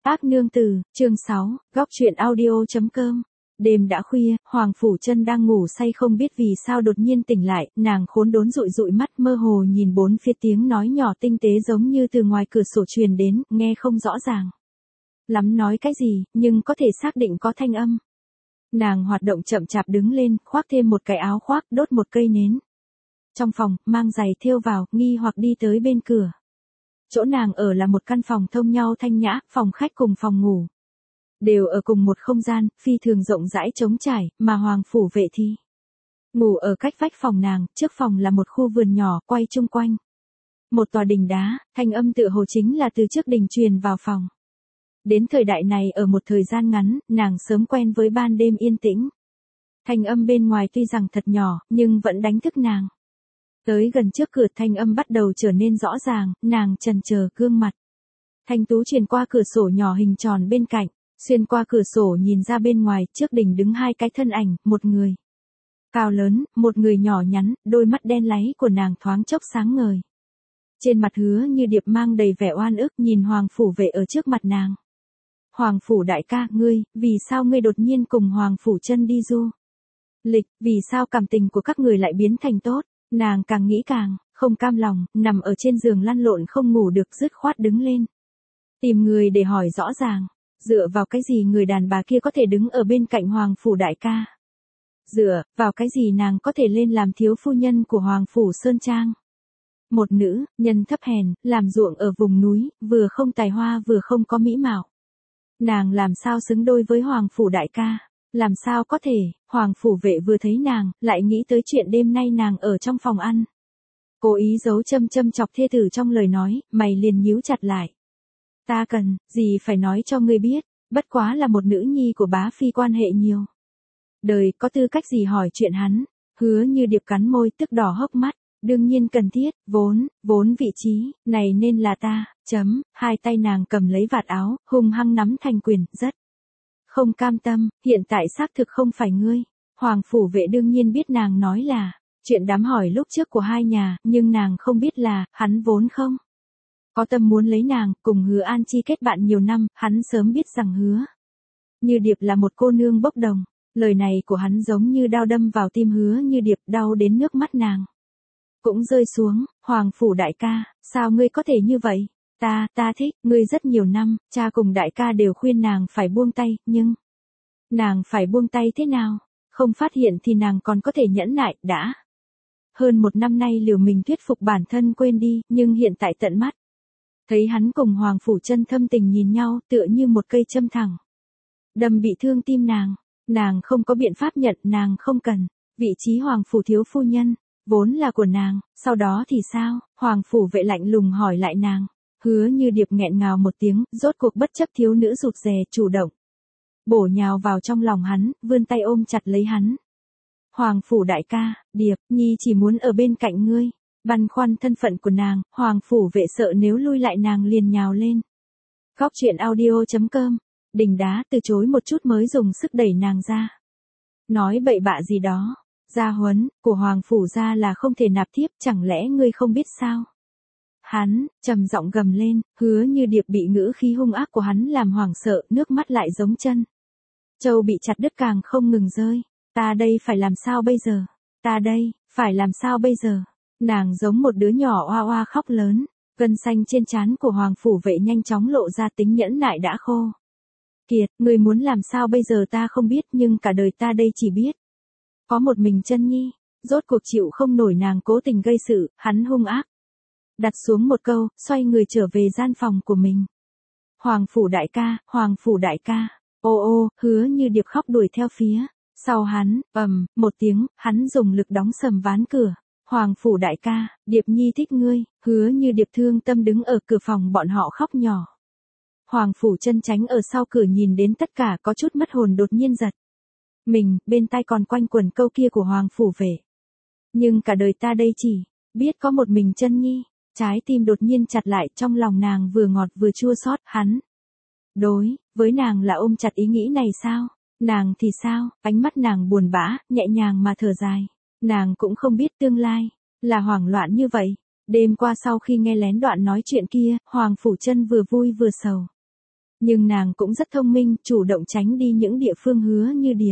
Ác nương tử, chương 6, góc truyện audio.com. Đêm đã khuya, Hoàng Phủ Chân đang ngủ say không biết vì sao đột nhiên tỉnh lại, nàng khốn đốn dụi dụi mắt mơ hồ nhìn bốn phía tiếng nói nhỏ tinh tế giống như từ ngoài cửa sổ truyền đến, nghe không rõ ràng lắm nói cái gì, nhưng có thể xác định có thanh âm. Nàng hoạt động chậm chạp đứng lên, khoác thêm một cái áo khoác, đốt một cây nến. Trong phòng, mang giày thêu vào, nghi hoặc đi tới bên cửa. Chỗ nàng ở là một căn phòng thông nhau thanh nhã, phòng khách cùng phòng ngủ đều ở cùng một không gian, phi thường rộng rãi trống trải, mà Hoàng Phủ Vệ thì ngủ ở cách vách phòng nàng, trước phòng là một khu vườn nhỏ, quay chung quanh một tòa đình đá, thanh âm tựa hồ chính là từ trước đình truyền vào phòng. Đến thời đại này ở một thời gian ngắn, nàng sớm quen với ban đêm yên tĩnh. Thanh âm bên ngoài tuy rằng thật nhỏ, nhưng vẫn đánh thức nàng. Tới gần trước cửa thanh âm bắt đầu trở nên rõ ràng, nàng chần chờ gương mặt thanh tú truyền qua cửa sổ nhỏ hình tròn bên cạnh, xuyên qua cửa sổ nhìn ra bên ngoài, trước đình đứng hai cái thân ảnh, một người cao lớn, một người nhỏ nhắn, đôi mắt đen láy của nàng thoáng chốc sáng ngời. Trên mặt Hứa Như Điệp mang đầy vẻ oan ức nhìn Hoàng Phủ Vệ ở trước mặt nàng. Hoàng Phủ đại ca, ngươi, vì sao ngươi đột nhiên cùng Hoàng Phủ Chân đi du lịch, vì sao cảm tình của các người lại biến thành tốt? Nàng càng nghĩ càng không cam lòng, nằm ở trên giường lăn lộn không ngủ được, dứt khoát đứng lên tìm người để hỏi rõ ràng. Dựa vào cái gì người đàn bà kia có thể đứng ở bên cạnh Hoàng Phủ đại ca? Dựa vào cái gì nàng có thể lên làm thiếu phu nhân của Hoàng Phủ Sơn Trang? Một nữ nhân thấp hèn, làm ruộng ở vùng núi, vừa không tài hoa vừa không có mỹ mạo. Nàng làm sao xứng đôi với Hoàng Phủ đại ca? Làm sao có thể? Hoàng Phủ Vệ vừa thấy nàng, lại nghĩ tới chuyện đêm nay nàng ở trong phòng ăn. Cố ý giấu châm chọc thê tử trong lời nói, mày liền nhíu chặt lại. Ta cần gì phải nói cho ngươi biết, bất quá là một nữ nhi của bá phi quan hệ nhiều đời, có tư cách gì hỏi chuyện hắn? Hứa Như Điệp cắn môi, tức đỏ hốc mắt. Đương nhiên cần thiết, vốn vị trí này nên là ta. Hai tay nàng cầm lấy vạt áo, hung hăng nắm thành quyền, rất không cam tâm, hiện tại xác thực không phải ngươi. Hoàng Phủ Vệ đương nhiên biết nàng nói là chuyện đám hỏi lúc trước của hai nhà, nhưng nàng không biết là hắn vốn không có tâm muốn lấy nàng, cùng Hứa An Chi kết bạn nhiều năm, hắn sớm biết rằng Hứa Như Điệp là một cô nương bốc đồng. Lời này của hắn giống như đao đâm vào tim Hứa Như Điệp, đau đến nước mắt nàng cũng rơi xuống. Hoàng Phủ đại ca, sao ngươi có thể như vậy? Ta thích ngươi rất nhiều năm, cha cùng đại ca đều khuyên nàng phải buông tay, nhưng nàng phải buông tay thế nào? Không phát hiện thì nàng còn có thể nhẫn nại, đã hơn một năm nay liều mình thuyết phục bản thân quên đi, nhưng hiện tại tận mắt thấy hắn cùng Hoàng Phủ Chân thâm tình nhìn nhau, tựa như một cây châm thẳng đâm bị thương tim nàng. Nàng không có biện pháp nhận, nàng không cần vị trí Hoàng Phủ thiếu phu nhân vốn là của nàng. Sau đó thì sao? Hoàng Phủ Vệ lạnh lùng hỏi lại nàng. Hứa Như Điệp nghẹn ngào một tiếng, rốt cuộc bất chấp thiếu nữ rụt rè, chủ động bổ nhào vào trong lòng hắn, vươn tay ôm chặt lấy hắn. Hoàng Phủ đại ca, Điệp Nhi chỉ muốn ở bên cạnh ngươi. Băn khoăn thân phận của nàng, Hoàng Phủ Vệ sợ nếu lui lại nàng liền nhào lên. Góc truyện audio.com. Đình đá từ chối một chút mới dùng sức đẩy nàng ra. Nói bậy bạ gì đó. Gia huấn của Hoàng Phủ gia là không thể nạp thiếp, chẳng lẽ ngươi không biết sao? Hắn trầm giọng gầm lên. Hứa Như Điệp bị ngữ khí hung ác của hắn làm hoảng sợ, nước mắt lại giống chân châu bị chặt đứt càng không ngừng rơi. Ta đây phải làm sao bây giờ? Ta đây phải làm sao bây giờ? Nàng giống một đứa nhỏ oa oa khóc lớn. Gân xanh trên trán của Hoàng Phủ Vệ nhanh chóng lộ ra, tính nhẫn nại đã khô kiệt. Ngươi muốn làm sao bây giờ ta không biết, nhưng cả đời ta đây chỉ biết có một mình Chân Nhi. Rốt cuộc chịu không nổi nàng cố tình gây sự, hắn hung ác đặt xuống một câu, xoay người trở về gian phòng của mình. Hoàng Phủ đại ca, Hoàng Phủ đại ca. Ô, Hứa Như Điệp khóc đuổi theo phía sau hắn. Một tiếng, hắn dùng lực đóng sầm ván cửa. Hoàng Phủ đại ca, Điệp Nhi thích ngươi. Hứa Như Điệp thương tâm đứng ở cửa phòng bọn họ khóc nhỏ. Hoàng Phủ Chân tránh ở sau cửa nhìn đến tất cả, có chút mất hồn, đột nhiên giật mình, bên tai còn quanh quẩn câu kia của Hoàng Phủ Vệ. Nhưng cả đời ta đây chỉ biết có một mình Chân Nhi. Trái tim đột nhiên chặt lại, trong lòng nàng vừa ngọt vừa chua xót. Hắn đối với nàng là ôm chặt ý nghĩ này sao? Nàng thì sao? Ánh mắt nàng buồn bã, nhẹ nhàng mà thở dài. Nàng cũng không biết tương lai là hoảng loạn như vậy. Đêm qua sau khi nghe lén đoạn nói chuyện kia, Hoàng Phủ Chân vừa vui vừa sầu. Nhưng nàng cũng rất thông minh, chủ động tránh đi những địa phương Hứa Như Điệp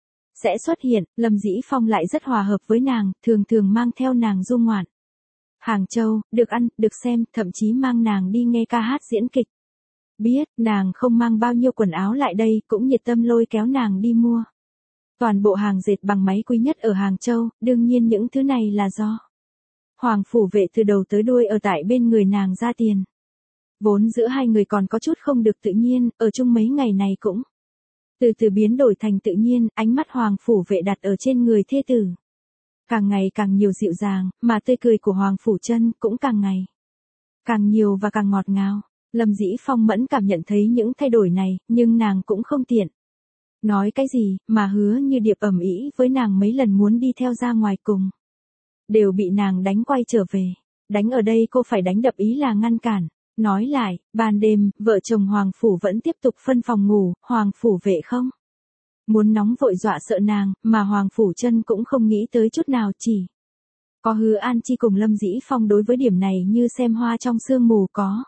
sẽ xuất hiện. Lâm Dĩ Phong lại rất hòa hợp với nàng, thường thường mang theo nàng du ngoạn Hàng Châu, được ăn, được xem, thậm chí mang nàng đi nghe ca hát diễn kịch. Biết, nàng không mang bao nhiêu quần áo lại đây, cũng nhiệt tâm lôi kéo nàng đi mua toàn bộ hàng dệt bằng máy quý nhất ở Hàng Châu, đương nhiên những thứ này là do Hoàng Phủ Vệ từ đầu tới đuôi ở tại bên người nàng ra tiền. Vốn giữa hai người còn có chút không được tự nhiên, ở chung mấy ngày này cũng từ từ biến đổi thành tự nhiên, ánh mắt Hoàng Phủ Vệ đặt ở trên người thê tử. Càng ngày càng nhiều dịu dàng, mà tươi cười của Hoàng Phủ Chân cũng càng ngày càng nhiều và càng ngọt ngào. Lâm Dĩ Phong mẫn cảm nhận thấy những thay đổi này, nhưng nàng cũng không tiện nói cái gì, mà Hứa Như Điệp ầm ĩ với nàng mấy lần muốn đi theo ra ngoài cùng. Đều bị nàng đánh quay trở về. Đánh ở đây cô phải đánh đập ý là ngăn cản. Nói lại, ban đêm, vợ chồng Hoàng Phủ vẫn tiếp tục phân phòng ngủ, Hoàng Phủ Vệ không muốn nóng vội dọa sợ nàng, mà Hoàng Phủ Chân cũng không nghĩ tới chút nào, chỉ có Hứa An Chi cùng Lâm Dĩ Phong đối với điểm này như xem hoa trong sương mù, có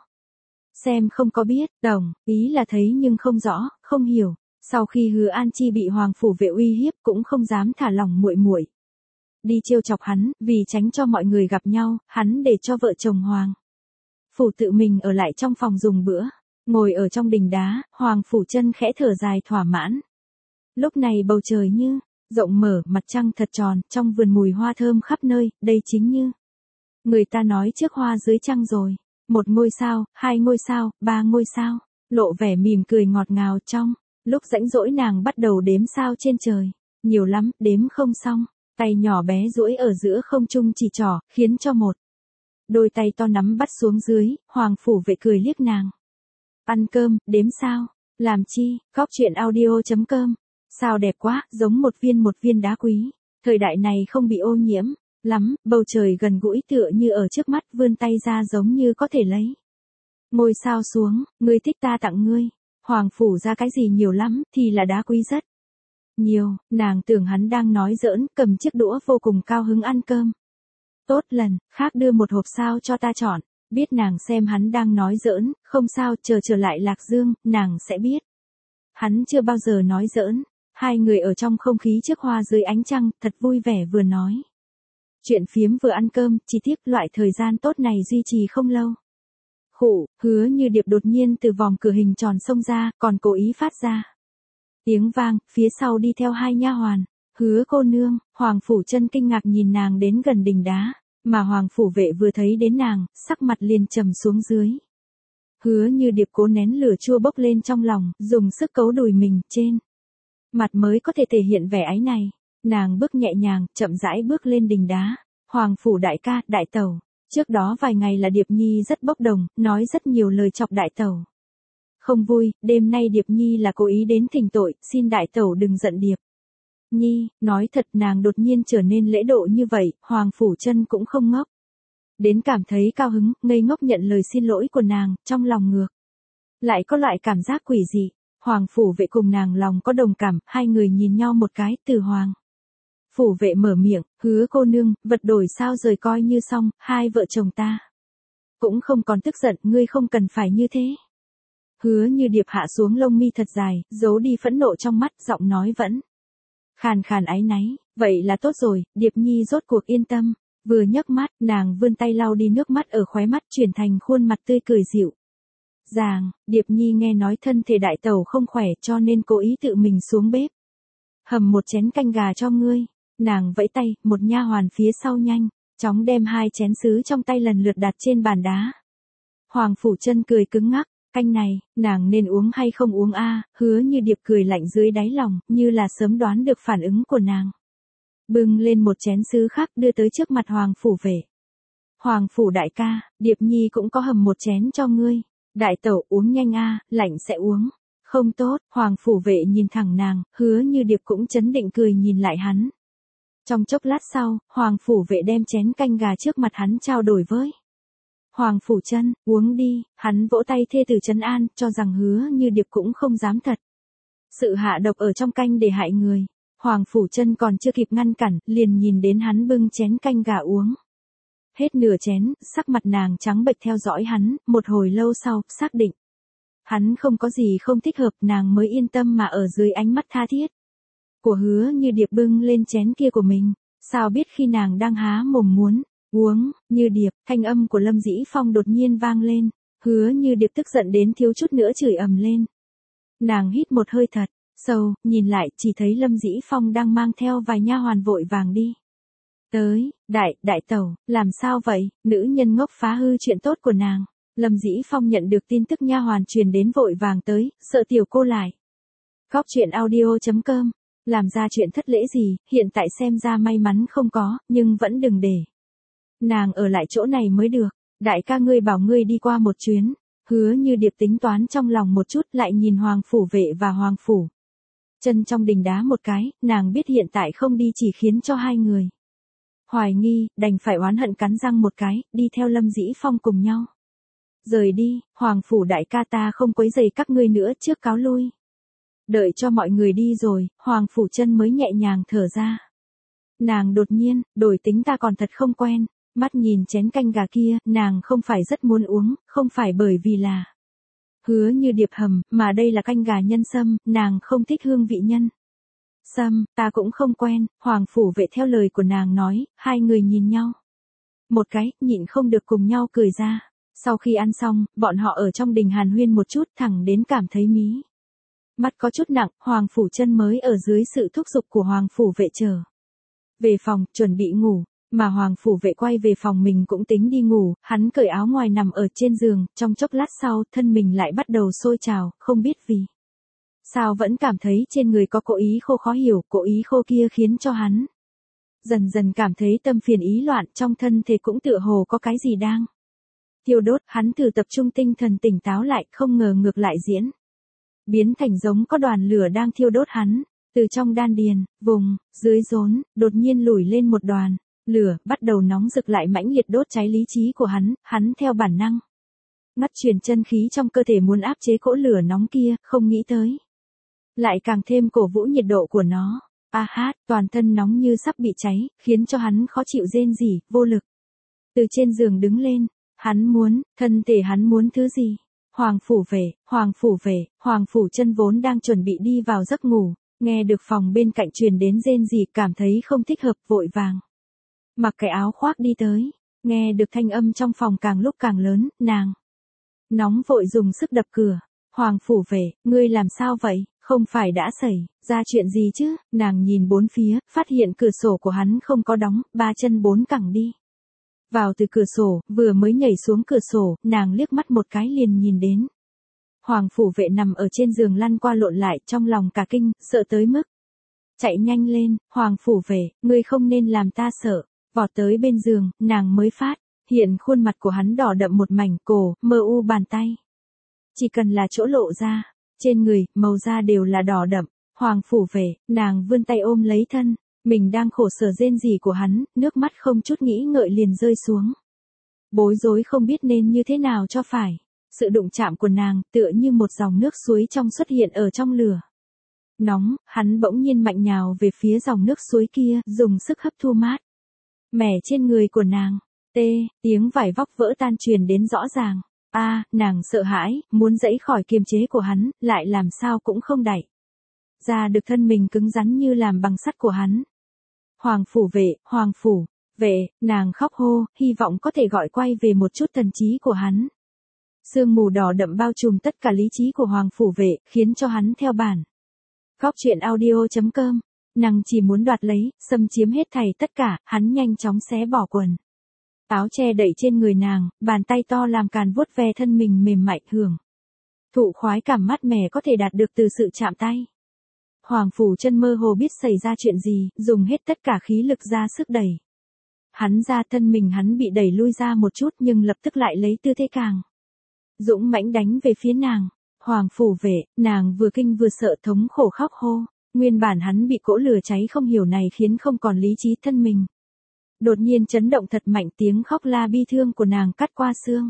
xem không có biết, đồng ý là thấy nhưng không rõ, không hiểu. Sau khi Hứa An Chi bị Hoàng Phủ Vệ uy hiếp cũng không dám thả lỏng muội muội đi trêu chọc hắn, vì tránh cho mọi người gặp nhau, hắn để cho vợ chồng Hoàng Phủ tự mình ở lại trong phòng dùng bữa. Ngồi ở trong đình đá, Hoàng Phủ Chân khẽ thở dài thỏa mãn. Lúc này bầu trời như rộng mở, mặt trăng thật tròn, trong vườn mùi hoa thơm khắp nơi, đây chính như người ta nói trước hoa dưới trăng rồi. 1 ngôi sao, 2 ngôi sao, 3 ngôi sao, lộ vẻ mỉm cười ngọt ngào. Trong lúc rãnh rỗi nàng bắt đầu đếm sao trên trời. Nhiều lắm, đếm không xong. Tay nhỏ bé duỗi ở giữa không trung chỉ trỏ, khiến cho một đôi tay to nắm bắt xuống dưới. Hoàng Phủ Vệ cười liếc nàng. Ăn cơm, đếm sao? Làm chi? Góc chuyện audio.com. Sao đẹp quá, giống một viên đá quý. Thời đại này không bị ô nhiễm lắm, bầu trời gần gũi tựa như ở trước mắt, vươn tay ra giống như có thể lấy ngôi sao xuống. Ngươi thích ta tặng ngươi. Hoàng Phủ ra cái gì nhiều lắm, thì là đá quý rất nhiều. Nàng tưởng hắn đang nói giỡn, cầm chiếc đũa vô cùng cao hứng ăn cơm. Tốt, lần khác đưa một hộp sao cho ta chọn. Biết nàng xem hắn đang nói giỡn, không sao, chờ trở lại Lạc Dương, nàng sẽ biết hắn chưa bao giờ nói giỡn. Hai người ở trong không khí trước hoa dưới ánh trăng, thật vui vẻ, vừa nói chuyện phiếm vừa ăn cơm. Chỉ tiếc loại thời gian tốt này duy trì không lâu. Khụ, Hứa Như Điệp đột nhiên từ vòng cửa hình tròn xông ra, còn cố ý phát ra tiếng vang, phía sau đi theo 2 nha hoàn. Hứa cô nương. Hoàng Phủ Chân kinh ngạc nhìn nàng đến gần đình đá, mà Hoàng Phủ Vệ vừa thấy đến nàng, sắc mặt liền trầm xuống dưới. Hứa Như Điệp cố nén lửa chua bốc lên trong lòng, dùng sức cấu đùi mình, trên mặt mới có thể thể hiện vẻ áy này. Nàng bước nhẹ nhàng, chậm rãi bước lên đình đá. Hoàng Phủ đại ca, đại tẩu. Trước đó vài ngày là Điệp Nhi rất bốc đồng, nói rất nhiều lời chọc đại tẩu không vui. Đêm nay Điệp Nhi là cố ý đến thỉnh tội, xin đại tẩu đừng giận Điệp Nhi. Nói thật, nàng đột nhiên trở nên lễ độ như vậy, Hoàng Phủ Chân cũng không ngốc đến cảm thấy cao hứng, ngây ngốc nhận lời xin lỗi của nàng, trong lòng ngược lại có loại cảm giác quỷ dị. Hoàng Phủ Vệ cùng nàng lòng có đồng cảm, hai người nhìn nhau một cái. Từ Hoàng Phủ Vệ mở miệng, Hứa cô nương, vật đổi sao rời coi như xong, hai vợ chồng ta cũng không còn tức giận, ngươi không cần phải như thế. Hứa Như Điệp hạ xuống lông mi thật dài, giấu đi phẫn nộ trong mắt, giọng nói vẫn khàn khàn áy náy. Vậy là tốt rồi, Điệp Nhi rốt cuộc yên tâm. Vừa nhấc mắt, nàng vươn tay lau đi nước mắt ở khóe mắt, chuyển thành khuôn mặt tươi cười dịu dàng. Điệp Nhi nghe nói thân thể đại tẩu không khỏe, cho nên cố ý tự mình xuống bếp hầm một chén canh gà cho ngươi. Nàng vẫy tay, một nha hoàn phía sau nhanh chóng đem 2 chén sứ trong tay lần lượt đặt trên bàn đá. Hoàng Phủ Chân cười cứng ngắc. Canh này, nàng nên uống hay không uống a? Hứa Như Điệp cười lạnh dưới đáy lòng, như là sớm đoán được phản ứng của nàng. Bưng lên một chén sứ khác, đưa tới trước mặt Hoàng Phủ Vệ. Hoàng Phủ đại ca, Điệp Nhi cũng có hầm một chén cho ngươi. Đại tẩu uống nhanh a, lạnh sẽ uống không tốt. Hoàng Phủ Vệ nhìn thẳng nàng, Hứa Như Điệp cũng chấn định cười nhìn lại hắn. Trong chốc lát sau, Hoàng Phủ Vệ đem chén canh gà trước mặt hắn trao đổi với Hoàng Phủ Chân. Uống đi. Hắn vỗ tay thê tử trấn an, cho rằng Hứa Như Điệp cũng không dám thật sự hạ độc ở trong canh để hại người. Hoàng Phủ Chân còn chưa kịp ngăn cản, liền nhìn đến hắn bưng chén canh gà uống hết nửa chén, sắc mặt nàng trắng bệch theo dõi hắn. Một hồi lâu sau, xác định Hắn không có gì không thích hợp, nàng mới yên tâm mà ở dưới ánh mắt tha thiết của Hứa Như Điệp bưng lên chén kia của mình. Sao biết khi nàng đang há mồm muốn uống, Như Điệp, thanh âm của Lâm Dĩ Phong đột nhiên vang lên. Hứa Như Điệp tức giận đến thiếu chút nữa chửi ầm lên. Nàng hít một hơi thật sâu, nhìn lại chỉ thấy Lâm Dĩ Phong đang mang theo vài nha hoàn vội vàng đi tới. Đại tẩu, làm sao vậy? Nữ nhân ngốc phá hư chuyện tốt của nàng. Lâm Dĩ Phong nhận được tin tức nha hoàn truyền đến vội vàng tới, sợ tiểu cô lại Góc truyện audio.com làm ra chuyện thất lễ gì, hiện tại xem ra may mắn không có, nhưng vẫn đừng để nàng ở lại chỗ này mới được. Đại ca ngươi bảo ngươi đi qua một chuyến. Hứa Như Điệp tính toán trong lòng một chút, lại nhìn Hoàng Phủ Vệ và Hoàng Phủ Chân trong đình đá một cái, nàng biết hiện tại không đi chỉ khiến cho hai người hoài nghi, đành phải oán hận cắn răng một cái, đi theo Lâm Dĩ Phong cùng nhau rời đi. Hoàng Phủ đại ca, ta không quấy rầy các ngươi nữa, trước cáo lui. Đợi cho mọi người đi rồi, Hoàng Phủ Chân mới nhẹ nhàng thở ra. Nàng đột nhiên đổi tính, ta còn thật không quen. Mắt nhìn chén canh gà kia, nàng không phải rất muốn uống, không phải bởi vì là Hứa Như Điệp hầm, mà đây là canh gà nhân sâm, nàng không thích hương vị nhân sâm, ta cũng không quen. Hoàng Phủ Vệ theo lời của nàng nói, hai người nhìn nhau một cái, nhịn không được cùng nhau cười ra. Sau khi ăn xong, bọn họ ở trong đình hàn huyên một chút, thẳng đến cảm thấy mí mắt có chút nặng. Hoàng Phủ Chân mới ở dưới sự thúc giục của Hoàng Phủ Vệ trở về phòng, chuẩn bị ngủ. Mà Hoàng Phủ Vệ quay về phòng mình cũng tính đi ngủ, hắn cởi áo ngoài nằm ở trên giường, trong chốc lát sau, thân mình lại bắt đầu sôi trào, không biết vì sao vẫn cảm thấy trên người có cỗ ý khô khó hiểu, cỗ ý khô kia khiến cho hắn dần dần cảm thấy tâm phiền ý loạn, trong thân thể cũng tựa hồ có cái gì đang thiêu đốt. Hắn thử tập trung tinh thần tỉnh táo lại, không ngờ ngược lại diễn biến thành giống có đoàn lửa đang thiêu đốt hắn. Từ trong đan điền, vùng dưới rốn, đột nhiên lủi lên một đoàn lửa, bắt đầu nóng rực lại mãnh liệt đốt cháy lý trí của hắn theo bản năng ngắt truyền chân khí trong cơ thể muốn áp chế cỗ lửa nóng kia, không nghĩ tới lại càng thêm cổ vũ nhiệt độ của nó. Toàn thân nóng như sắp bị cháy, khiến cho hắn khó chịu rên rỉ, vô lực từ trên giường đứng lên. Thân thể hắn muốn thứ gì? Hoàng Phủ Vệ, Hoàng Phủ Chân vốn đang chuẩn bị đi vào giấc ngủ, nghe được phòng bên cạnh truyền đến rên rỉ, cảm thấy không thích hợp, vội vàng mặc cái áo khoác đi tới. Nghe được thanh âm trong phòng càng lúc càng lớn, nàng nóng vội dùng sức đập cửa. Hoàng Phủ Vệ, ngươi làm sao vậy? Không phải đã xảy ra chuyện gì chứ? Nàng nhìn bốn phía, phát hiện cửa sổ của hắn không có đóng, ba chân bốn cẳng đi vào từ cửa sổ, vừa mới nhảy xuống cửa sổ, nàng liếc mắt một cái liền nhìn đến Hoàng Phủ Vệ nằm ở trên giường lăn qua lộn lại, trong lòng cả kinh, sợ tới mức chạy nhanh lên. Hoàng Phủ Vệ, ngươi không nên làm ta sợ. Vọt tới bên giường, nàng mới phát hiện khuôn mặt của hắn đỏ đậm một mảnh, cổ, mờ u bàn tay. Chỉ cần là chỗ lộ ra, trên người, màu da đều là đỏ đậm. Hoàng Phủ Vệ, nàng vươn tay ôm lấy thân mình đang khổ sở rên rỉ của hắn, nước mắt không chút nghĩ ngợi liền rơi xuống. Bối rối không biết nên như thế nào cho phải. Sự đụng chạm của nàng, tựa như một dòng nước suối trong xuất hiện ở trong lửa nóng, hắn bỗng nhiên mạnh nhào về phía dòng nước suối kia, dùng sức hấp thu mát mẻ trên người của nàng. Tiếng vải vóc vỡ tan truyền đến rõ ràng. Nàng sợ hãi, muốn giãy khỏi kiềm chế của hắn, lại làm sao cũng không đẩy ra được thân mình cứng rắn như làm bằng sắt của hắn. Hoàng Phủ Vệ, nàng khóc hô, hy vọng có thể gọi quay về một chút thần trí của hắn. Sương mù đỏ đậm bao trùm tất cả lý trí của Hoàng Phủ Vệ, khiến cho hắn theo bản góc truyện audio.com nàng chỉ muốn đoạt lấy, xâm chiếm hết thảy tất cả. Hắn nhanh chóng xé bỏ quần áo che đậy trên người nàng, bàn tay to làm càn vuốt ve thân mình mềm mại, hưởng thụ khoái cảm mát mẻ có thể đạt được từ sự chạm tay. Hoàng Phủ Chân mơ hồ biết xảy ra chuyện gì, dùng hết tất cả khí lực ra sức đẩy hắn ra. Thân mình hắn bị đẩy lui ra một chút, nhưng lập tức lại lấy tư thế càng dũng mãnh đánh về phía nàng. Hoàng Phủ Vệ, nàng vừa kinh vừa sợ, thống khổ khóc hô. Nguyên bản hắn bị cỗ lửa cháy không hiểu này khiến không còn lý trí, thân mình đột nhiên chấn động thật mạnh, tiếng khóc la bi thương của nàng cắt qua xương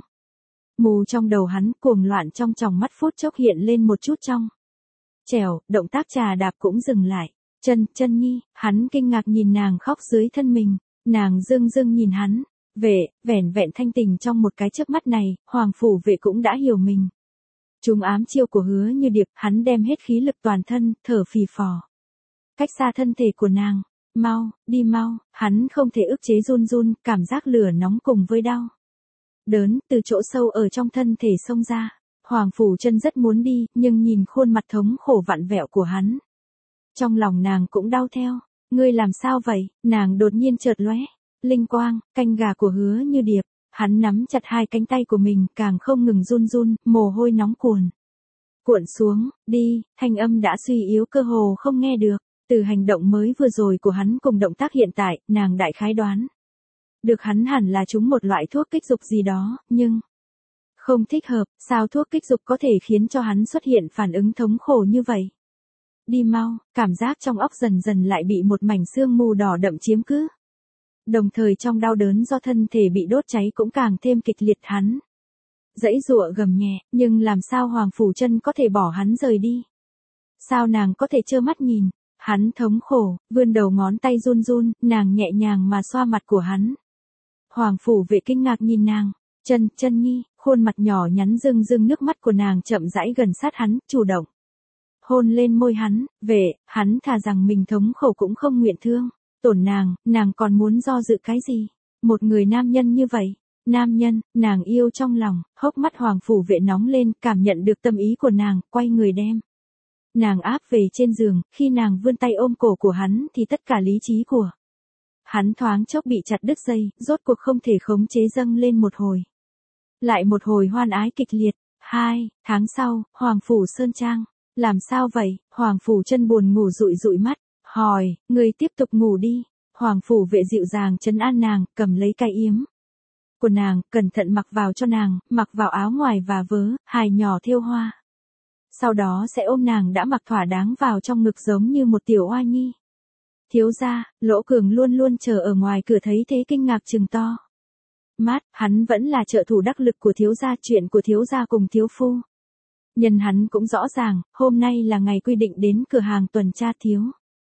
mù trong đầu hắn, cuồng loạn trong tròng mắt phút chốc hiện lên một chút trong trẻo, động tác chà đạp cũng dừng lại. Chân Nhi, hắn kinh ngạc nhìn nàng khóc dưới thân mình, nàng dưng nhìn hắn. Vẻn vẹn thanh tình trong một cái chớp mắt này, Hoàng Phủ Vệ cũng đã hiểu mình Trúng ám chiêu của Hứa Như Điệp, hắn đem hết khí lực toàn thân, thở phì phò. Cách xa thân thể của nàng. Mau, đi mau, hắn không thể ức chế run run, cảm giác lửa nóng cùng với đau đớn, từ chỗ sâu ở trong thân thể xông ra. Hoàng Phủ Chân rất muốn đi, nhưng nhìn khuôn mặt thống khổ vặn vẹo của hắn. Trong lòng nàng cũng đau theo. Ngươi làm sao vậy? Nàng đột nhiên chợt lóe. Linh quang, canh gà của Hứa Như Điệp. Hắn nắm chặt hai cánh tay của mình, càng không ngừng run run, mồ hôi nóng cuộn xuống, đi, thanh âm đã suy yếu cơ hồ không nghe được. Từ hành động mới vừa rồi của hắn cùng động tác hiện tại, nàng đại khái đoán được hắn hẳn là trúng một loại thuốc kích dục gì đó, nhưng không thích hợp, sao thuốc kích dục có thể khiến cho hắn xuất hiện phản ứng thống khổ như vậy. Đi mau, cảm giác trong óc dần dần lại bị một mảnh sương mù đỏ đậm chiếm cứ. Đồng thời trong đau đớn do thân thể bị đốt cháy cũng càng thêm kịch liệt hắn. Dãy giụa gầm nhẹ, nhưng làm sao Hoàng Phủ Chân có thể bỏ hắn rời đi? Sao nàng có thể trơ mắt nhìn? Hắn thống khổ, vươn đầu ngón tay run run, nàng nhẹ nhàng mà xoa mặt của hắn. Hoàng Phủ Vệ kinh ngạc nhìn nàng, Chân Nhi, khuôn mặt nhỏ nhắn rưng rưng nước mắt của nàng chậm rãi gần sát hắn, chủ động hôn lên môi hắn. Vệ, hắn thà rằng mình thống khổ cũng không nguyện thương tổn nàng còn muốn do dự cái gì? Một người nam nhân như vậy, nam nhân, nàng yêu trong lòng. Hốc mắt Hoàng Phủ Vệ nóng lên, cảm nhận được tâm ý của nàng, quay người đem nàng áp về trên giường. Khi nàng vươn tay ôm cổ của hắn thì tất cả lý trí của hắn thoáng chốc bị chặt đứt dây, rốt cuộc không thể khống chế dâng lên một hồi. Lại một hồi hoan ái kịch liệt. 2 tháng sau, Hoàng Phủ Sơn Trang. Làm sao vậy? Hoàng Phủ Chân buồn ngủ dụi dụi mắt, hỏi, ngươi tiếp tục ngủ đi. Hoàng Phủ Vệ dịu dàng trấn an nàng, cầm lấy cái yếm của nàng, cẩn thận mặc vào cho nàng, mặc vào áo ngoài và vớ, hài nhỏ thêu hoa. Sau đó sẽ ôm nàng đã mặc thỏa đáng vào trong ngực giống như một tiểu oa nhi. Thiếu gia, Lỗ Cường luôn luôn chờ ở ngoài cửa thấy thế kinh ngạc trừng to mắt, hắn vẫn là trợ thủ đắc lực của thiếu gia, chuyện của thiếu gia cùng thiếu phu nhân hắn cũng rõ ràng. Hôm nay là ngày quy định đến cửa hàng tuần tra, thiếu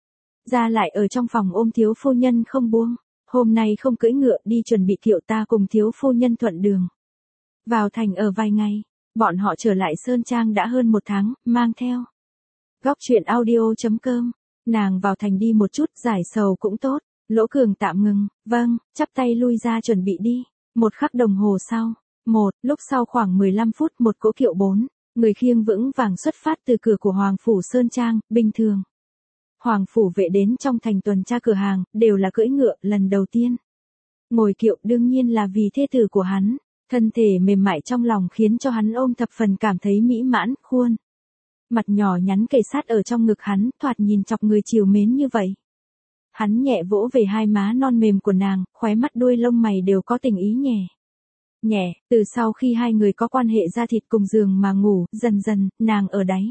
gia lại ở trong phòng ôm thiếu phu nhân không buông. Hôm nay không cưỡi ngựa đi chuẩn bị kiệu, ta cùng thiếu phu nhân thuận đường vào thành ở vài ngày. Bọn họ trở lại Sơn Trang đã hơn 1 tháng, mang theo góc truyện audio.com. Nàng vào thành đi một chút, giải sầu cũng tốt. Lỗ Cường tạm ngừng, vâng, chắp tay lui ra chuẩn bị đi. 1 khắc đồng hồ sau, lúc sau khoảng 15 phút, một cỗ kiệu 4 người khiêng vững vàng xuất phát từ cửa của Hoàng Phủ Sơn Trang. Bình thường, Hoàng Phủ Vệ đến trong thành tuần tra cửa hàng, đều là cưỡi ngựa. Lần đầu tiên ngồi kiệu đương nhiên là vì thê tử của hắn. Thân thể mềm mại trong lòng khiến cho hắn ôm thập phần cảm thấy mỹ mãn. Khuôn mặt nhỏ nhắn kề sát ở trong ngực hắn, thoạt nhìn chọc người trìu mến như vậy. Hắn nhẹ vỗ về hai má non mềm của nàng, khóe mắt đuôi lông mày đều có tình ý nhẹ. Từ sau khi hai người có quan hệ da thịt cùng giường mà ngủ, dần dần, nàng ở đáy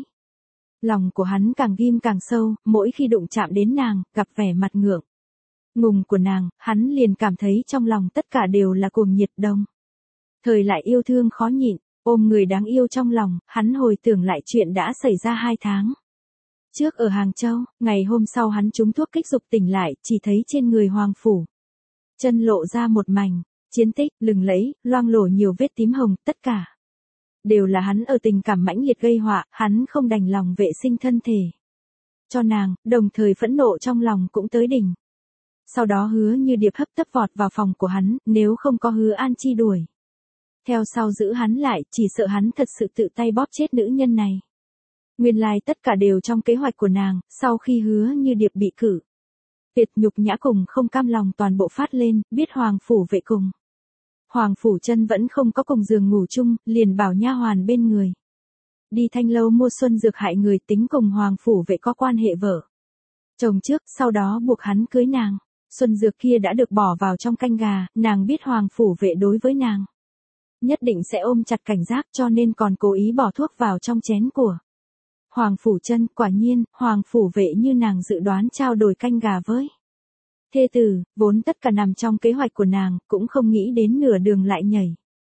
lòng của hắn càng ghim càng sâu. Mỗi khi đụng chạm đến nàng, gặp vẻ mặt ngượng ngùng của nàng, hắn liền cảm thấy trong lòng tất cả đều là cuồng nhiệt đồng thời lại yêu thương khó nhịn. Ôm người đáng yêu trong lòng, hắn hồi tưởng lại chuyện đã xảy ra 2 tháng trước ở Hàng Châu. Ngày hôm sau hắn trúng thuốc kích dục tỉnh lại, chỉ thấy trên người Hoàng Phủ Chân lộ ra một mảnh chiến tích lừng lẫy, loang lổ nhiều vết tím hồng, tất cả đều là hắn ở tình cảm mãnh liệt gây họa. Hắn không đành lòng vệ sinh thân thể cho nàng, đồng thời phẫn nộ trong lòng cũng tới đỉnh. Sau đó Hứa Như Điệp hấp tấp vọt vào phòng của hắn, nếu không có Hứa An Chi đuổi theo sau giữ hắn lại, chỉ sợ hắn thật sự tự tay bóp chết nữ nhân này. Nguyên lai tất cả đều trong kế hoạch của nàng. Sau khi Hứa Như Điệp bị cử tuyệt, nhục nhã cùng không cam lòng toàn bộ phát lên. Biết Hoàng Phủ Vệ cùng Hoàng Phủ Chân vẫn không có cùng giường ngủ chung, liền bảo nha hoàn bên người đi Thanh Lâu mua xuân dược hại người, tính cùng Hoàng Phủ Vệ có quan hệ vợ chồng trước, sau đó buộc hắn cưới nàng. Xuân dược kia đã được bỏ vào trong canh gà, nàng biết Hoàng Phủ Vệ đối với nàng nhất định sẽ ôm chặt cảnh giác, cho nên còn cố ý bỏ thuốc vào trong chén của Hoàng Phủ Chân. Quả nhiên, Hoàng Phủ Vệ như nàng dự đoán trao đổi canh gà với thê tử, vốn tất cả nằm trong kế hoạch của nàng, cũng không nghĩ đến nửa đường lại nhảy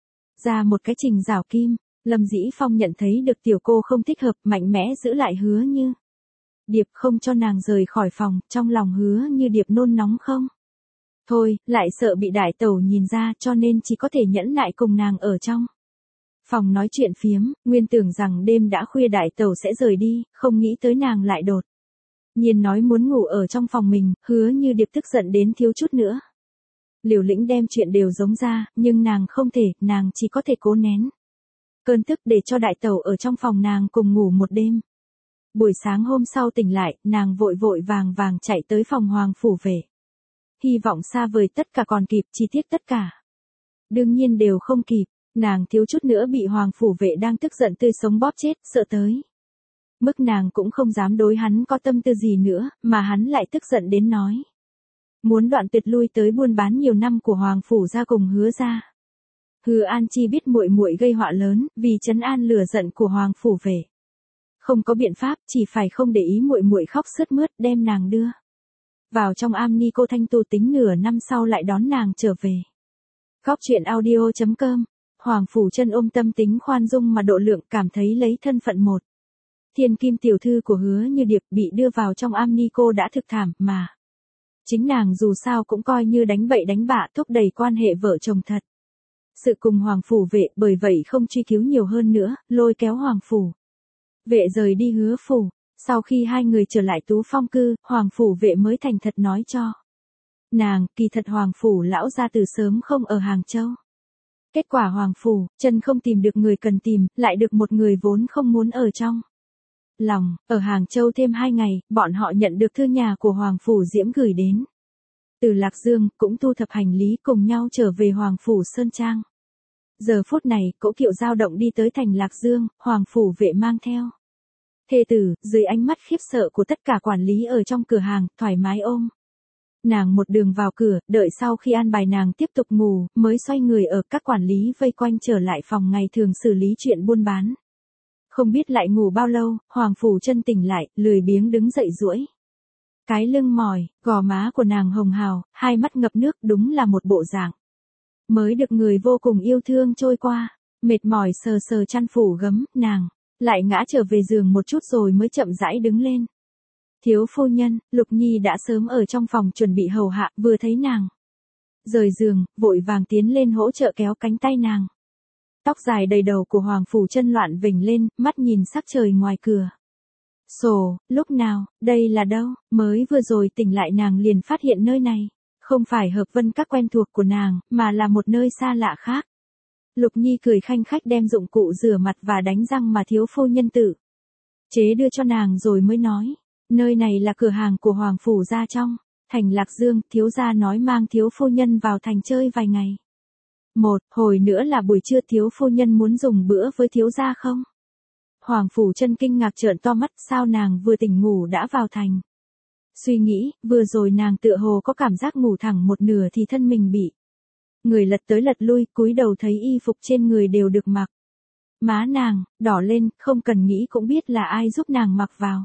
ra một cái trình rào kim. Lâm Dĩ Phong nhận thấy được tiểu cô không thích hợp, mạnh mẽ giữ lại Hứa Như Điệp, không cho nàng rời khỏi phòng. Trong lòng Hứa Như Điệp nôn nóng không thôi, lại sợ bị đại tẩu nhìn ra, cho nên chỉ có thể nhẫn nại cùng nàng ở trong Phòng nói chuyện phiếm, nguyên tưởng rằng đêm đã khuya đại tẩu sẽ rời đi, không nghĩ tới nàng lại đột nhiên nói muốn ngủ ở trong phòng mình, Hứa Như Điệp tức giận đến thiếu chút nữa liều lĩnh đem chuyện đều giống ra, nhưng nàng không thể, nàng chỉ có thể cố nén cơn tức để cho đại tẩu ở trong phòng nàng cùng ngủ một đêm. Buổi sáng hôm sau tỉnh lại, nàng vội vội vàng vàng chạy tới phòng Hoàng phủ về. Hy vọng xa vời tất cả còn kịp, chi tiết tất cả đương nhiên đều không kịp, nàng thiếu chút nữa bị Hoàng phủ vệ đang tức giận tươi sống bóp chết, sợ tới mức nàng cũng không dám đối hắn có tâm tư gì nữa, mà hắn lại tức giận đến nói muốn đoạn tuyệt lui tới buôn bán nhiều năm của Hoàng phủ gia cùng Hứa gia. Hứa An Chi biết muội muội gây họa lớn, vì trấn an lửa giận của Hoàng phủ về, không có biện pháp, chỉ phải không để ý muội muội khóc sướt mướt, đem nàng đưa vào trong am ni cô thanh tu, tính nửa năm sau lại đón nàng trở về. Góc truyện audio.com. Hoàng phủ chân ôm tâm tính khoan dung mà độ lượng, cảm thấy lấy thân phận một thiên kim tiểu thư của Hứa Như Điệp bị đưa vào trong am ni cô đã thực thảm, mà chính nàng dù sao cũng coi như đánh bậy đánh bạ thúc đẩy quan hệ vợ chồng thật sự cùng Hoàng phủ vệ, bởi vậy không truy cứu nhiều hơn nữa, lôi kéo Hoàng phủ vệ rời đi Hứa phủ. Sau khi hai người trở lại Tú Phong cư, Hoàng phủ vệ mới thành thật nói cho nàng, kỳ thật Hoàng phủ lão gia từ sớm không ở Hàng Châu. Kết quả Hoàng phủ chân không tìm được người cần tìm, lại được một người vốn không muốn ở trong lòng, ở Hàng Châu thêm 2 ngày, bọn họ nhận được thư nhà của Hoàng phủ Diễm gửi đến từ Lạc Dương, cũng thu thập hành lý cùng nhau trở về Hoàng phủ Sơn Trang. Giờ phút này, cỗ kiệu dao động đi tới thành Lạc Dương, Hoàng phủ vệ mang theo thê tử, dưới ánh mắt khiếp sợ của tất cả quản lý ở trong cửa hàng, thoải mái ôm nàng một đường vào cửa, đợi sau khi an bài nàng tiếp tục ngủ, mới xoay người ở các quản lý vây quanh trở lại phòng ngày thường xử lý chuyện buôn bán. Không biết lại ngủ bao lâu, Hoàng phủ chân tỉnh lại, lười biếng đứng dậy duỗi cái lưng mỏi, gò má của nàng hồng hào, hai mắt ngập nước, đúng là một bộ dạng mới được người vô cùng yêu thương trôi qua. Mệt mỏi sờ sờ chăn phủ gấm, nàng lại ngã trở về giường một chút rồi mới chậm rãi đứng lên. Thiếu phu nhân, Lục Nhi đã sớm ở trong phòng chuẩn bị hầu hạ, vừa thấy nàng rời giường, vội vàng tiến lên hỗ trợ kéo cánh tay nàng. Tóc dài đầy đầu của Hoàng phủ chân loạn vểnh lên, mắt nhìn sắc trời ngoài cửa sổ, lúc nào, đây là đâu? Mới vừa rồi tỉnh lại nàng liền phát hiện nơi này không phải Hợp Vân Các quen thuộc của nàng, mà là một nơi xa lạ khác. Lục Nhi cười khanh khách đem dụng cụ rửa mặt và đánh răng mà thiếu phu nhân tự chế đưa cho nàng rồi mới nói, nơi này là cửa hàng của Hoàng phủ gia trong thành Lạc Dương, thiếu gia nói mang thiếu phu nhân vào thành chơi vài ngày. Hồi nữa là buổi trưa, thiếu phu nhân muốn dùng bữa với thiếu gia không? Hoàng phủ chân kinh ngạc trợn to mắt, sao nàng vừa tỉnh ngủ đã vào thành? Suy nghĩ, vừa rồi nàng tựa hồ có cảm giác ngủ thẳng một nửa thì thân mình bị người lật tới lật lui, cúi đầu thấy y phục trên người đều được mặc. Má nàng đỏ lên, không cần nghĩ cũng biết là ai giúp nàng mặc vào.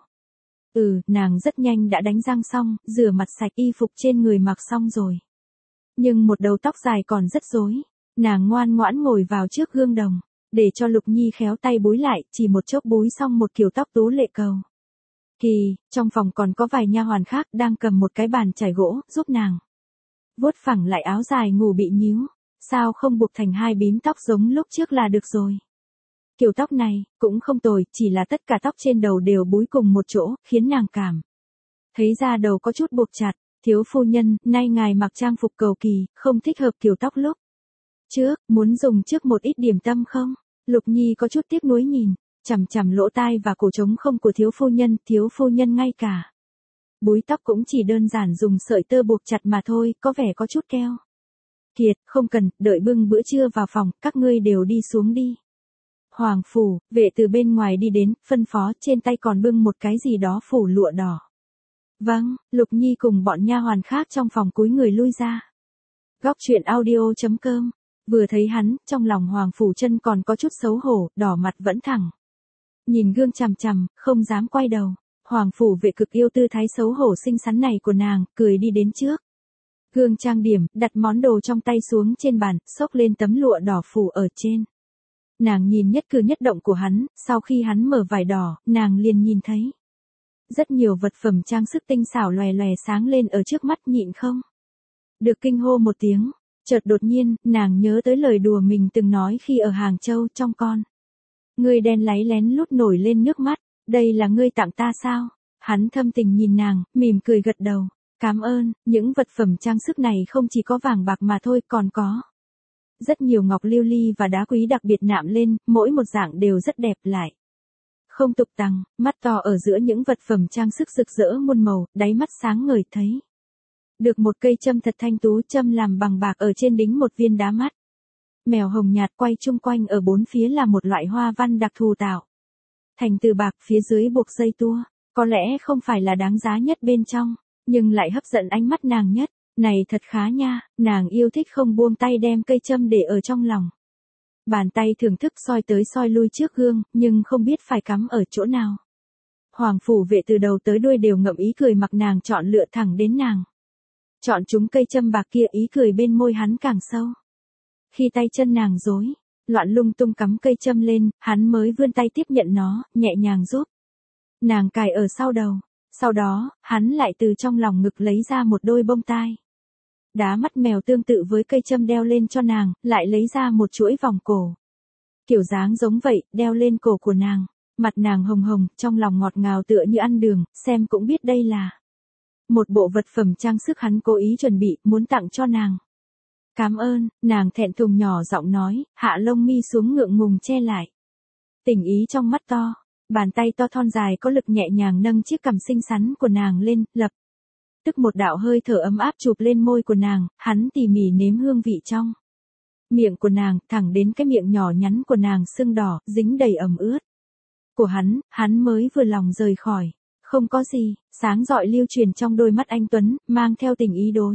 Nàng rất nhanh đã đánh răng xong, rửa mặt sạch, y phục trên người mặc xong rồi. Nhưng một đầu tóc dài còn rất rối. Nàng ngoan ngoãn ngồi vào trước gương đồng, để cho Lục Nhi khéo tay búi lại, chỉ một chốc búi xong một kiểu tóc tú lệ cầu kỳ. Trong phòng còn có vài nha hoàn khác đang cầm một cái bàn chải gỗ, giúp nàng vuốt phẳng lại áo dài ngủ bị nhíu. Sao không buộc thành 2 bím tóc giống lúc trước là được rồi? Kiểu tóc này cũng không tồi, chỉ là tất cả tóc trên đầu đều búi cùng một chỗ, khiến nàng cảm thấy da đầu có chút buộc chặt. Thiếu phu nhân, nay ngài mặc trang phục cầu kỳ, không thích hợp kiểu tóc lúc trước, muốn dùng trước một ít điểm tâm không? Lục Nhi có chút tiếc nuối nhìn chằm chằm lỗ tai và cổ trống không của thiếu phu nhân ngay cả búi tóc cũng chỉ đơn giản dùng sợi tơ buộc chặt mà thôi, có vẻ có chút keo kiệt. Không cần, đợi bưng bữa trưa vào phòng, các ngươi đều đi xuống đi. Hoàng phủ vệ từ bên ngoài đi đến, phân phó, trên tay còn bưng một cái gì đó phủ lụa đỏ. Vâng, Lục Nhi cùng bọn nha hoàn khác trong phòng cúi người lui ra. Góc truyện audio.com. Vừa thấy hắn, trong lòng Hoàng phủ chân còn có chút xấu hổ, đỏ mặt vẫn thẳng nhìn gương chằm chằm, không dám quay đầu. Hoàng phủ vệ cực yêu tư thái xấu hổ xinh xắn này của nàng, cười đi đến trước gương trang điểm, đặt món đồ trong tay xuống trên bàn, xốc lên tấm lụa đỏ phủ ở trên. Nàng nhìn nhất cử nhất động của hắn, sau khi hắn mở vải đỏ, nàng liền nhìn thấy rất nhiều vật phẩm trang sức tinh xảo lòe lòe sáng lên ở trước mắt, nhịn không được kinh hô một tiếng. Chợt đột nhiên, nàng nhớ tới lời đùa mình từng nói khi ở Hàng Châu trong con. Ngươi đen láy lén lút nổi lên nước mắt, đây là ngươi tặng ta sao? Hắn thâm tình nhìn nàng, mỉm cười gật đầu. Cảm ơn, những vật phẩm trang sức này không chỉ có vàng bạc mà thôi, còn có rất nhiều ngọc lưu ly và đá quý đặc biệt nạm lên, mỗi một dạng đều rất đẹp lại. Không tục tằng, mắt to ở giữa những vật phẩm trang sức rực rỡ muôn màu, đáy mắt sáng ngời thấy. Được một cây châm thật thanh tú, châm làm bằng bạc ở trên đính một viên đá mắt. Mèo hồng nhạt quay chung quanh ở bốn phía là một loại hoa văn đặc thù tạo thành từ bạc, phía dưới buộc dây tua. Có lẽ không phải là đáng giá nhất bên trong, nhưng lại hấp dẫn ánh mắt nàng nhất. Này thật khá nha, nàng yêu thích không buông tay đem cây châm để ở trong lòng. Bàn tay thưởng thức soi tới soi lui trước gương, nhưng không biết phải cắm ở chỗ nào. Hoàng phủ vệ từ đầu tới đuôi đều ngậm ý cười mặc nàng chọn lựa thẳng đến nàng. Chọn chúng cây châm bạc kia, ý cười bên môi hắn càng sâu. Khi tay chân nàng rối loạn lung tung cắm cây châm lên, hắn mới vươn tay tiếp nhận nó, nhẹ nhàng giúp nàng cài ở sau đầu. Sau đó, hắn lại từ trong lòng ngực lấy ra một đôi bông tai. Đá mắt mèo tương tự với cây châm đeo lên cho nàng, lại lấy ra một chuỗi vòng cổ. Kiểu dáng giống vậy, đeo lên cổ của nàng. Mặt nàng hồng hồng, trong lòng ngọt ngào tựa như ăn đường, xem cũng biết đây là một bộ vật phẩm trang sức hắn cố ý chuẩn bị, muốn tặng cho nàng. Cảm ơn, nàng thẹn thùng nhỏ giọng nói, hạ lông mi xuống ngượng ngùng che lại. Tình ý trong mắt to, bàn tay to thon dài có lực nhẹ nhàng nâng chiếc cằm xinh xắn của nàng lên, lập tức một đạo hơi thở ấm áp chụp lên môi của nàng, hắn tỉ mỉ nếm hương vị trong miệng của nàng, thẳng đến cái miệng nhỏ nhắn của nàng sưng đỏ, dính đầy ẩm ướt. Của hắn mới vừa lòng rời khỏi. Không có gì, sáng rọi lưu truyền trong đôi mắt anh tuấn, mang theo tình ý đối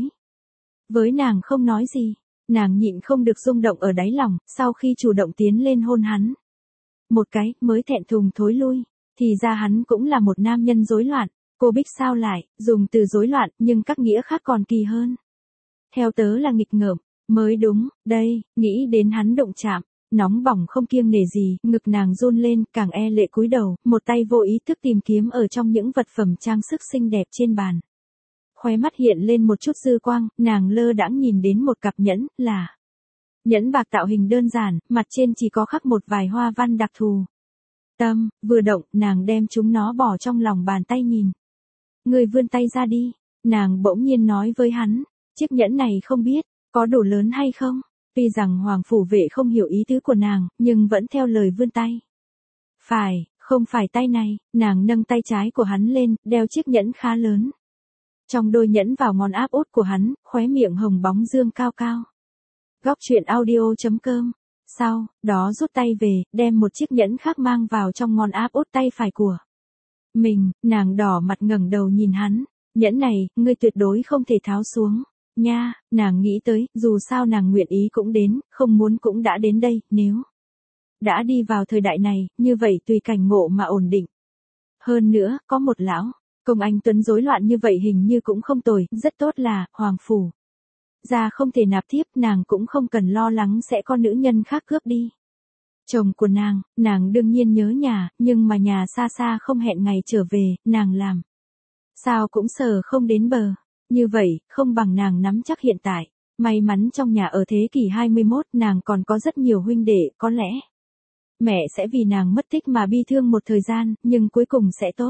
với nàng không nói gì. Nàng nhịn không được rung động ở đáy lòng, sau khi chủ động tiến lên hôn hắn. Một cái, mới thẹn thùng thối lui. Thì ra hắn cũng là một nam nhân rối loạn. Cô Bích sao lại, dùng từ rối loạn, nhưng các nghĩa khác còn kỳ hơn. Theo tớ là nghịch ngợm, mới đúng, đây, nghĩ đến hắn động chạm. Nóng bỏng không kiêng nể gì, ngực nàng run lên, càng e lệ cúi đầu, một tay vô ý thức tìm kiếm ở trong những vật phẩm trang sức xinh đẹp trên bàn. Khóe mắt hiện lên một chút dư quang, nàng lơ đãng nhìn đến một cặp nhẫn, là nhẫn bạc tạo hình đơn giản, mặt trên chỉ có khắc một vài hoa văn đặc thù. Tâm, vừa động, nàng đem chúng nó bỏ trong lòng bàn tay nhìn. Người vươn tay ra đi, nàng bỗng nhiên nói với hắn, chiếc nhẫn này không biết, có đủ lớn hay không? Tuy rằng Hoàng phủ vệ không hiểu ý tứ của nàng, nhưng vẫn theo lời vươn tay. Phải, không phải tay này, nàng nâng tay trái của hắn lên, đeo chiếc nhẫn khá lớn. Trong đôi nhẫn vào ngón áp út của hắn, khóe miệng hồng bóng dương cao cao. Góc truyện audio.com. Sau đó rút tay về, đem một chiếc nhẫn khác mang vào trong ngón áp út tay phải của mình, nàng đỏ mặt ngẩng đầu nhìn hắn. Nhẫn này, ngươi tuyệt đối không thể tháo xuống. Nha, nàng nghĩ tới, dù sao nàng nguyện ý cũng đến, không muốn cũng đã đến đây, nếu đã đi vào thời đại này, như vậy tùy cảnh ngộ mà ổn định. Hơn nữa, có một lão công anh tuấn rối loạn như vậy hình như cũng không tồi, rất tốt là, Hoàng phủ gia không thể nạp thiếp, nàng cũng không cần lo lắng sẽ có nữ nhân khác cướp đi chồng của nàng đương nhiên nhớ nhà, nhưng mà nhà xa xa không hẹn ngày trở về, nàng làm sao cũng sờ không đến bờ. Như vậy, không bằng nàng nắm chắc hiện tại. May mắn trong nhà ở thế kỷ 21, nàng còn có rất nhiều huynh đệ, có lẽ mẹ sẽ vì nàng mất tích mà bi thương một thời gian, nhưng cuối cùng sẽ tốt.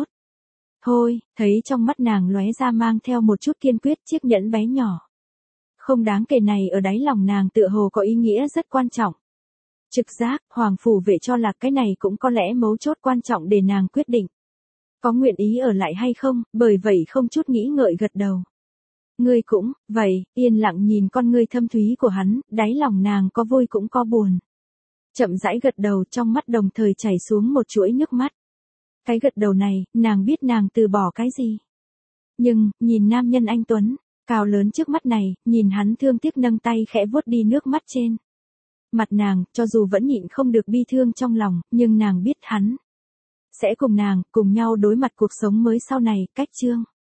Thôi, thấy trong mắt nàng lóe ra mang theo một chút kiên quyết, chiếc nhẫn bé nhỏ không đáng kể này ở đáy lòng nàng tựa hồ có ý nghĩa rất quan trọng. Trực giác, Hoàng phủ vệ cho là cái này cũng có lẽ mấu chốt quan trọng để nàng quyết định có nguyện ý ở lại hay không, bởi vậy không chút nghĩ ngợi gật đầu. Ngươi cũng, vậy, yên lặng nhìn con ngươi thâm thúy của hắn, đáy lòng nàng có vui cũng có buồn. Chậm rãi gật đầu, trong mắt đồng thời chảy xuống một chuỗi nước mắt. Cái gật đầu này, nàng biết nàng từ bỏ cái gì. Nhưng, nhìn nam nhân anh tuấn, cao lớn trước mắt này, nhìn hắn thương tiếc nâng tay khẽ vuốt đi nước mắt trên mặt nàng, cho dù vẫn nhịn không được bi thương trong lòng, nhưng nàng biết hắn sẽ cùng nàng, cùng nhau đối mặt cuộc sống mới sau này, cách chương.